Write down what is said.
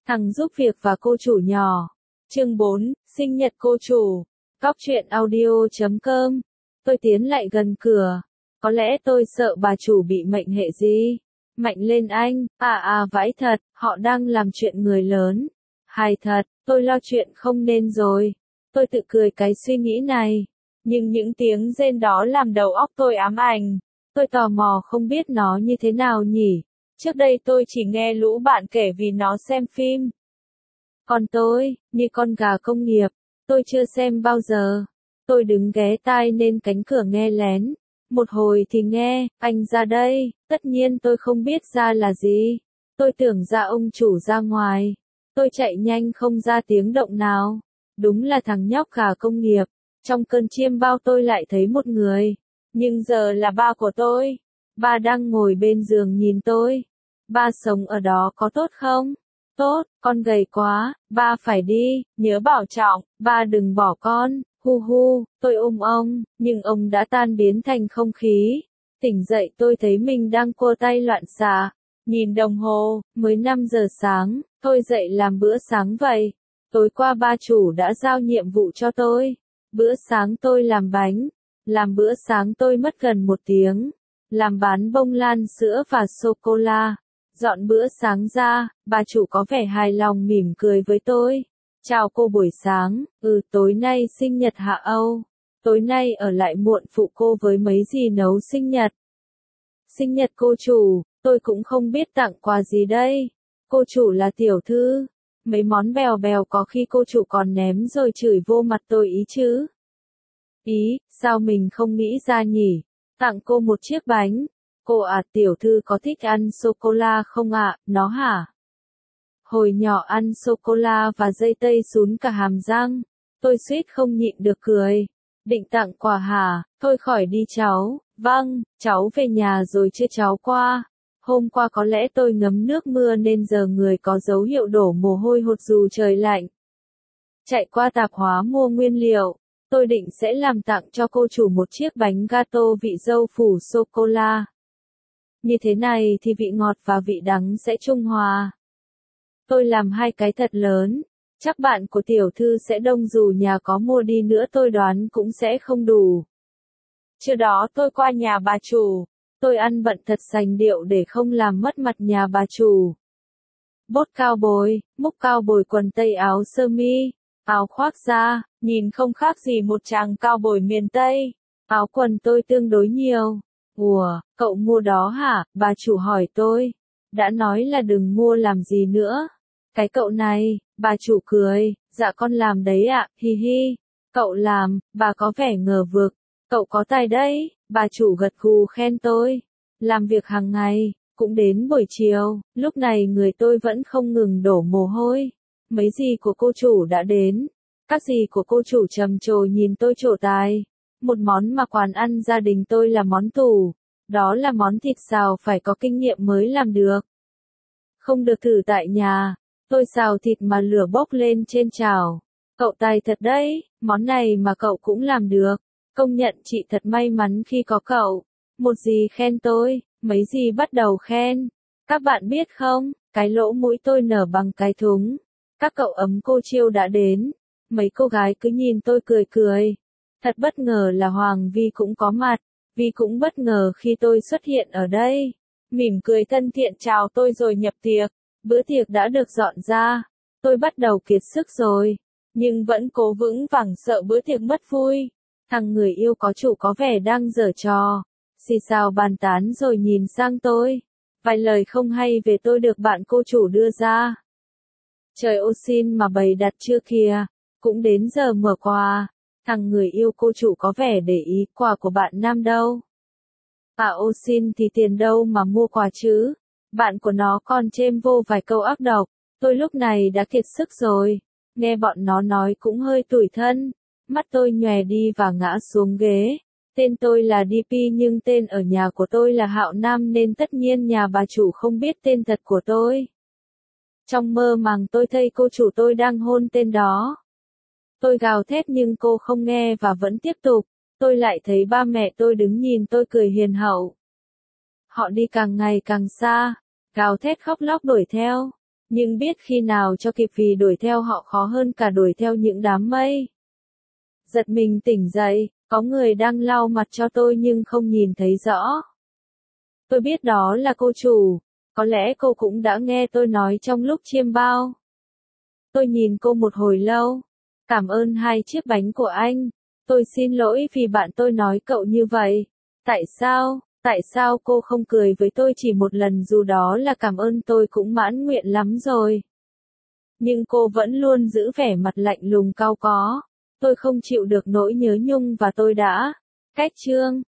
Thằng giúp việc và cô chủ nhỏ. Chương 4, sinh nhật cô chủ. Cóc truyện audio.com. Tôi tiến lại gần cửa. Có lẽ tôi sợ bà chủ bị mệnh hệ gì. Mạnh lên anh, vãi thật, họ đang làm chuyện người lớn. Hài thật, tôi lo chuyện không nên rồi. Tôi tự cười cái suy nghĩ này. Nhưng những tiếng rên đó làm đầu óc tôi ám ảnh. Tôi tò mò không biết nó như thế nào nhỉ. Trước đây tôi chỉ nghe lũ bạn kể vì nó xem phim. Còn tôi, như con gà công nghiệp, tôi chưa xem bao giờ. Tôi đứng ghé tai lên cánh cửa nghe lén. Một hồi thì nghe, anh ra đây, tất nhiên tôi không biết ra là gì. Tôi tưởng ra ông chủ ra ngoài. Tôi chạy nhanh không ra tiếng động nào. Đúng là thằng nhóc gà công nghiệp. Trong cơn chiêm bao tôi lại thấy một người. Nhưng giờ là ba của tôi. Ba đang ngồi bên giường nhìn tôi. Ba sống ở đó có tốt không? Tốt, con gầy quá, ba phải đi, nhớ bảo trọng, ba đừng bỏ con, hu hu, tôi ôm ông, nhưng ông đã tan biến thành không khí. Tỉnh dậy tôi thấy mình đang cua tay loạn xạ, nhìn đồng hồ, mới 5 giờ sáng, tôi dậy làm bữa sáng vậy. Tối qua ba chủ đã giao nhiệm vụ cho tôi. Bữa sáng tôi làm bánh, làm bữa sáng tôi mất gần 1 tiếng, làm bán bông lan sữa và sô-cô-la. Dọn bữa sáng ra, bà chủ có vẻ hài lòng mỉm cười với tôi. Chào cô buổi sáng, tối nay sinh nhật Hạ Âu. Tối nay ở lại muộn phụ cô với mấy gì nấu sinh nhật. Sinh nhật cô chủ, tôi cũng không biết tặng quà gì đây. Cô chủ là tiểu thư. Mấy món bèo bèo có khi cô chủ còn ném rồi chửi vô mặt tôi ý chứ. Ý, sao mình không nghĩ ra nhỉ? Tặng cô một chiếc bánh. Cô tiểu thư có thích ăn sô-cô-la không ạ, nó hả? Hồi nhỏ ăn sô-cô-la và dây tây sún cả hàm răng. Tôi suýt không nhịn được cười. Định tặng quà hả? Thôi khỏi đi cháu. Vâng, cháu về nhà rồi chưa cháu qua. Hôm qua có lẽ tôi ngấm nước mưa nên giờ người có dấu hiệu đổ mồ hôi hột dù trời lạnh. Chạy qua tạp hóa mua nguyên liệu. Tôi định sẽ làm tặng cho cô chủ một chiếc bánh gato vị dâu phủ sô-cô-la. Như thế này thì vị ngọt và vị đắng sẽ trung hòa. Tôi làm 2 cái thật lớn. Chắc bạn của tiểu thư sẽ đông dù nhà có mua đi nữa tôi đoán cũng sẽ không đủ. Trưa đó tôi qua nhà bà chủ. Tôi ăn bận thật sành điệu để không làm mất mặt nhà bà chủ. Bốt cao bồi, múc cao bồi quần tây áo sơ mi, áo khoác da, nhìn không khác gì một chàng cao bồi miền Tây. Áo quần tôi tương đối nhiều. Ủa, cậu mua đó hả? Bà chủ hỏi tôi. Đã nói là đừng mua làm gì nữa. Cái cậu này, bà chủ cười, dạ con làm đấy ạ, hi hi. Cậu làm, bà có vẻ ngờ vực. Cậu có tài đấy, bà chủ gật gù khen tôi. Làm việc hàng ngày, cũng đến buổi chiều, lúc này người tôi vẫn không ngừng đổ mồ hôi. Mấy gì của cô chủ đã đến. Các gì của cô chủ trầm trồ nhìn tôi trổ tài. Một món mà quán ăn gia đình tôi là món tủ. Đó là món thịt xào phải có kinh nghiệm mới làm được. Không được thử tại nhà. Tôi xào thịt mà lửa bốc lên trên chảo. Cậu tài thật đấy, món này mà cậu cũng làm được. Công nhận chị thật may mắn khi có cậu. Một gì khen tôi, mấy gì bắt đầu khen. Các bạn biết không, cái lỗ mũi tôi nở bằng cái thúng. Các cậu ấm cô chiêu đã đến. Mấy cô gái cứ nhìn tôi cười cười. Thật bất ngờ là Hoàng Vi cũng có mặt. Vi cũng bất ngờ khi tôi xuất hiện ở đây. Mỉm cười thân thiện chào tôi rồi nhập tiệc. Bữa tiệc đã được dọn ra. Tôi bắt đầu kiệt sức rồi. Nhưng vẫn cố vững vàng sợ bữa tiệc mất vui. Thằng người yêu có chủ có vẻ đang giở trò. Xì xào bàn tán rồi nhìn sang tôi. Vài lời không hay về tôi được bạn cô chủ đưa ra. Trời ô xin mà bày đặt chưa kìa. Cũng đến giờ mở quà. Thằng người yêu cô chủ có vẻ để ý quà của bạn nam đâu. Ô xin thì tiền đâu mà mua quà chứ. Bạn của nó còn chêm vô vài câu ác độc. Tôi lúc này đã kiệt sức rồi. Nghe bọn nó nói cũng hơi tủi thân. Mắt tôi nhòe đi và ngã xuống ghế. Tên tôi là DP nhưng tên ở nhà của tôi là Hạo Nam nên tất nhiên nhà bà chủ không biết tên thật của tôi. Trong mơ màng tôi thấy cô chủ tôi đang hôn tên đó. Tôi gào thét nhưng cô không nghe và vẫn tiếp tục. Tôi lại thấy ba mẹ tôi đứng nhìn tôi cười hiền hậu. Họ đi càng ngày càng xa. Gào thét khóc lóc đuổi theo. Nhưng biết khi nào cho kịp vì đuổi theo họ khó hơn cả đuổi theo những đám mây. Giật mình tỉnh dậy, có người đang lau mặt cho tôi nhưng không nhìn thấy rõ. Tôi biết đó là cô chủ, có lẽ cô cũng đã nghe tôi nói trong lúc chiêm bao. Tôi nhìn cô một hồi lâu. Cảm ơn 2 chiếc bánh của anh. Tôi xin lỗi vì bạn tôi nói cậu như vậy. Tại sao cô không cười với tôi chỉ một lần dù đó là cảm ơn tôi cũng mãn nguyện lắm rồi. Nhưng cô vẫn luôn giữ vẻ mặt lạnh lùng cau có. Tôi không chịu được nỗi nhớ nhung và tôi đã cách chương.